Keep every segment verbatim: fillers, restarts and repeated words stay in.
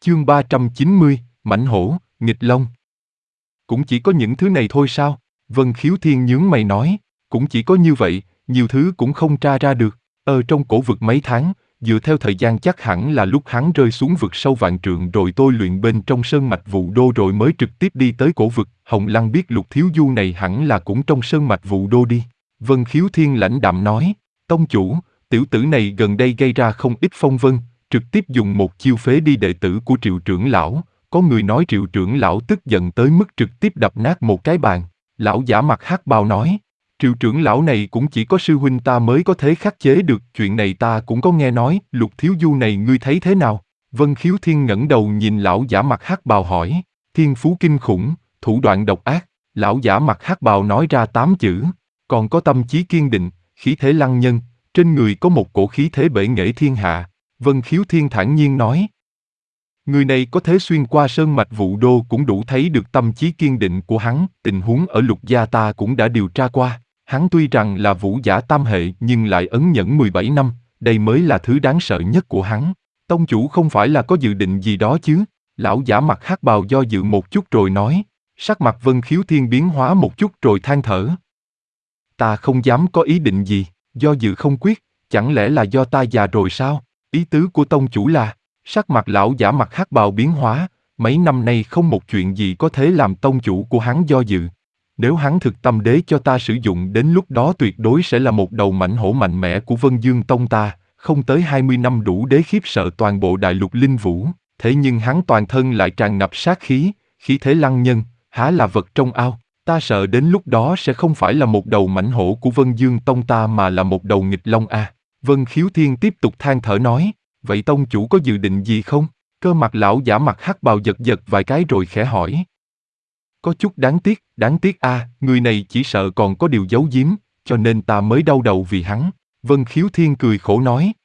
Chương ba trăm chín mươi, Mãnh hổ, nghịch long. Cũng chỉ có những thứ này thôi sao? Vân Khiếu Thiên nhướng mày nói, cũng chỉ có như vậy, nhiều thứ cũng không tra ra được. Ở trong cổ vực mấy tháng, dựa theo thời gian chắc hẳn là lúc hắn rơi xuống vực sâu vạn trượng rồi tôi luyện bên trong sơn mạch Vũ Đô rồi mới trực tiếp đi tới cổ vực. Hồng Lăng biết Lục Thiếu Du này hẳn là cũng trong sơn mạch Vũ Đô đi. Vân Khiếu Thiên lãnh đạm nói, tông chủ, tiểu tử này gần đây gây ra không ít phong vân, trực tiếp dùng một chiêu phế đi đệ tử của Triệu trưởng lão. Có người nói Triệu trưởng lão tức giận tới mức trực tiếp đập nát một cái bàn. Lão giả mặt hắc bào nói, Triệu trưởng lão này cũng chỉ có sư huynh ta mới có thể khắc chế được, chuyện này ta cũng có nghe nói. Lục Thiếu Du này ngươi thấy thế nào? Vân Khiếu Thiên ngẩng đầu nhìn lão giả mặt hắc bào hỏi, thiên phú kinh khủng, thủ đoạn độc ác. Lão giả mặt hắc bào nói ra tám chữ, còn có tâm chí kiên định, khí thế lăng nhân, trên người có một cổ khí thế bệ nghệ thiên hạ. Vân Khiếu Thiên thản nhiên nói, người này có thể xuyên qua sơn mạch Vũ Đô cũng đủ thấy được tâm chí kiên định của hắn. Tình huống ở Lục gia ta cũng đã điều tra qua, hắn tuy rằng là vũ giả tam hệ nhưng lại ấn nhẫn mười bảy năm, đây mới là thứ đáng sợ nhất của hắn. Tông chủ không phải là có dự định gì đó chứ? Lão giả mặt hắc bào do dự một chút rồi nói, sắc mặt Vân Khiếu Thiên biến hóa một chút rồi than thở. Ta không dám có ý định gì, do dự không quyết, chẳng lẽ là do ta già rồi sao? Ý tứ của tông chủ là, sắc mặt lão giả mặt hắc bào biến hóa, mấy năm nay không một chuyện gì có thể làm tông chủ của hắn do dự. Nếu hắn thực tâm đế cho ta sử dụng đến lúc đó tuyệt đối sẽ là một đầu mãnh hổ mạnh mẽ của Vân Dương Tông ta, không tới hai mươi năm đủ để khiếp sợ toàn bộ đại lục linh vũ. Thế nhưng hắn toàn thân lại tràn ngập sát khí, khí thế lăng nhân, há là vật trong ao. Ta sợ đến lúc đó sẽ không phải là một đầu mãnh hổ của Vân Dương Tông ta mà là một đầu nghịch long a. À. Vân Khiếu Thiên tiếp tục than thở nói, vậy tông chủ có dự định gì không? Cơ mặt lão giả mặt hắc bào giật giật vài cái rồi khẽ hỏi. Có chút đáng tiếc, đáng tiếc a, à, người này chỉ sợ còn có điều giấu giếm, cho nên ta mới đau đầu vì hắn. Vân Khiếu Thiên cười khổ nói.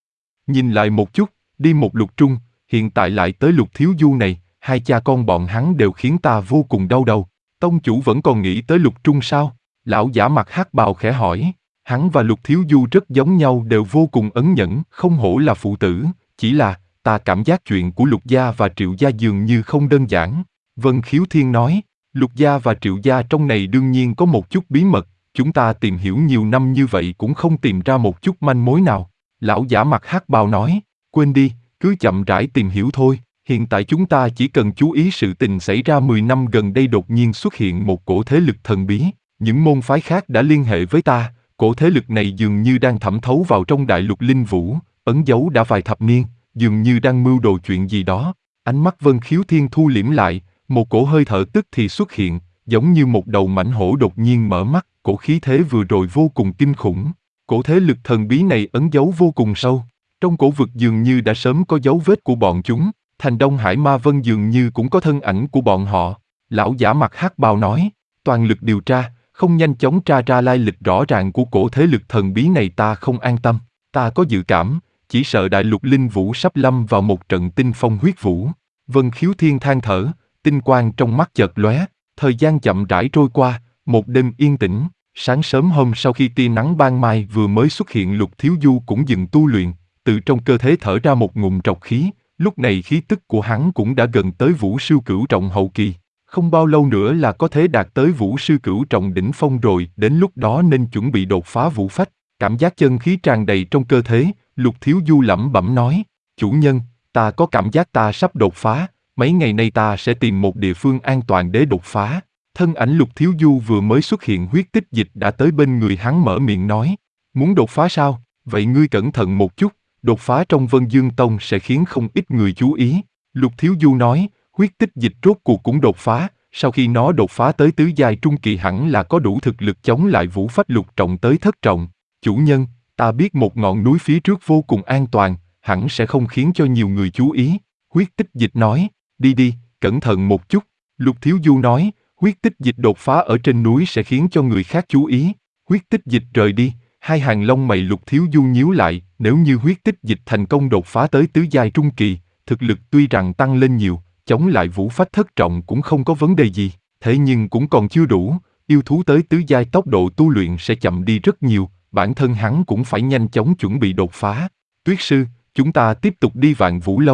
Nhìn lại một chút, đi một lục trung, hiện tại lại tới Lục Thiếu Du này, hai cha con bọn hắn đều khiến ta vô cùng đau đầu. Tông chủ vẫn còn nghĩ tới lục trung sao? Lão giả mặt hắc bào khẽ hỏi. Hắn và Lục Thiếu Du rất giống nhau, đều vô cùng ấn nhẫn, không hổ là phụ tử, chỉ là, ta cảm giác chuyện của Lục gia và Triệu gia dường như không đơn giản. Vân Khiếu Thiên nói, Lục gia và Triệu gia trong này đương nhiên có một chút bí mật, chúng ta tìm hiểu nhiều năm như vậy cũng không tìm ra một chút manh mối nào. Lão giả mặt hắc bào nói, quên đi, cứ chậm rãi tìm hiểu thôi. Hiện tại chúng ta chỉ cần chú ý sự tình xảy ra mười năm gần đây đột nhiên xuất hiện một cổ thế lực thần bí, những môn phái khác đã liên hệ với ta, cổ thế lực này dường như đang thẩm thấu vào trong đại lục linh vũ, ẩn giấu đã vài thập niên, dường như đang mưu đồ chuyện gì đó. Ánh mắt Vân Khiếu Thiên thu liễm lại, một cổ hơi thở tức thì xuất hiện, giống như một đầu mãnh hổ đột nhiên mở mắt, cổ khí thế vừa rồi vô cùng kinh khủng. Cổ thế lực thần bí này ẩn giấu vô cùng sâu, trong cổ vực dường như đã sớm có dấu vết của bọn chúng. Thành Đông Hải Ma Vân dường như cũng có thân ảnh của bọn họ. Lão giả mặt hắc bào nói, toàn lực điều tra, không nhanh chóng tra ra lai lịch rõ ràng của cổ thế lực thần bí này ta không an tâm. Ta có dự cảm, chỉ sợ đại lục linh vũ sắp lâm vào một trận tinh phong huyết vũ. Vân Khiếu Thiên than thở, tinh quang trong mắt chợt lóe, thời gian chậm rãi trôi qua, một đêm yên tĩnh. Sáng sớm hôm sau khi tia nắng ban mai vừa mới xuất hiện, Lục Thiếu Du cũng dừng tu luyện, từ trong cơ thể thở ra một ngụm trọc khí. Lúc này khí tức của hắn cũng đã gần tới Vũ Sư Cửu Trọng hậu kỳ, không bao lâu nữa là có thể đạt tới Vũ Sư Cửu Trọng đỉnh phong rồi, đến lúc đó nên chuẩn bị đột phá vũ phách. Cảm giác chân khí tràn đầy trong cơ thể, Lục Thiếu Du lẩm bẩm nói, chủ nhân, ta có cảm giác ta sắp đột phá, mấy ngày nay ta sẽ tìm một địa phương an toàn để đột phá. Thân ảnh Lục Thiếu Du vừa mới xuất hiện, huyết tích dịch đã tới bên người hắn mở miệng nói, muốn đột phá sao, vậy ngươi cẩn thận một chút. Đột phá trong Vân Dương Tông sẽ khiến không ít người chú ý. Lục Thiếu Du nói, huyết tích dịch rốt cuộc cũng đột phá, sau khi nó đột phá tới tứ giai trung kỳ hẳn là có đủ thực lực chống lại vũ phách lục trọng tới thất trọng. Chủ nhân, ta biết một ngọn núi phía trước vô cùng an toàn, hẳn sẽ không khiến cho nhiều người chú ý. Huyết tích dịch nói, đi đi, cẩn thận một chút. Lục Thiếu Du nói, huyết tích dịch đột phá ở trên núi sẽ khiến cho người khác chú ý. Huyết tích dịch rời đi. Hai hàng lông mày Lục Thiếu Du nhíu lại, nếu như huyết tích dịch thành công đột phá tới tứ giai trung kỳ, thực lực tuy rằng tăng lên nhiều, chống lại vũ phách thất trọng cũng không có vấn đề gì, thế nhưng cũng còn chưa đủ, yêu thú tới tứ giai tốc độ tu luyện sẽ chậm đi rất nhiều, bản thân hắn cũng phải nhanh chóng chuẩn bị đột phá. Tuyết sư, chúng ta tiếp tục đi Vạn Vũ Lâu.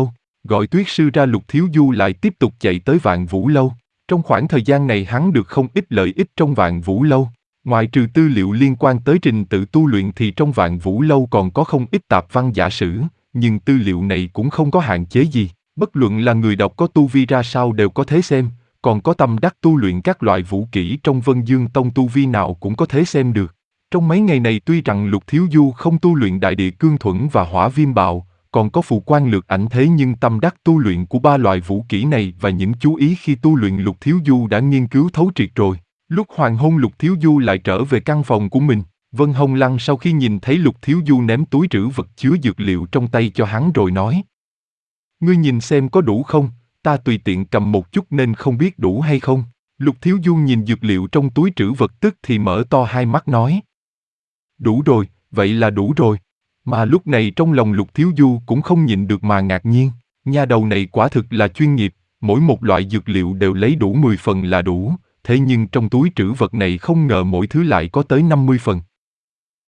gọi Tuyết sư ra. Lục Thiếu Du lại tiếp tục chạy tới Vạn Vũ Lâu. Trong khoảng thời gian này hắn được không ít lợi ích trong Vạn Vũ Lâu. Ngoài trừ tư liệu liên quan tới trình tự tu luyện thì trong Vạn Vũ Lâu còn có không ít tạp văn giả sử, nhưng tư liệu này cũng không có hạn chế gì. Bất luận là người đọc có tu vi ra sao đều có thể xem, còn có tâm đắc tu luyện các loại vũ kỹ trong Vân Dương Tông tu vi nào cũng có thể xem được. Trong mấy ngày này tuy rằng Lục Thiếu Du không tu luyện Đại Địa Cương Thuẫn và Hỏa Viêm Bạo, còn có phù quan lược ảnh thế nhưng tâm đắc tu luyện của ba loại vũ kỹ này và những chú ý khi tu luyện Lục Thiếu Du đã nghiên cứu thấu triệt rồi. Lúc hoàng hôn Lục Thiếu Du lại trở về căn phòng của mình. Vân Hồng Lăng sau khi nhìn thấy Lục Thiếu Du ném túi trữ vật chứa dược liệu trong tay cho hắn rồi nói: Ngươi nhìn xem có đủ không, ta tùy tiện cầm một chút nên không biết đủ hay không. Lục Thiếu Du nhìn dược liệu trong túi trữ vật tức thì mở to hai mắt nói: Đủ rồi, vậy là đủ rồi. Mà lúc này trong lòng Lục Thiếu Du cũng không nhịn được mà ngạc nhiên, nha đầu này quả thực là chuyên nghiệp, mỗi một loại dược liệu đều lấy đủ mười phần là đủ, thế nhưng trong túi trữ vật này không ngờ mỗi thứ lại có tới năm mươi phần.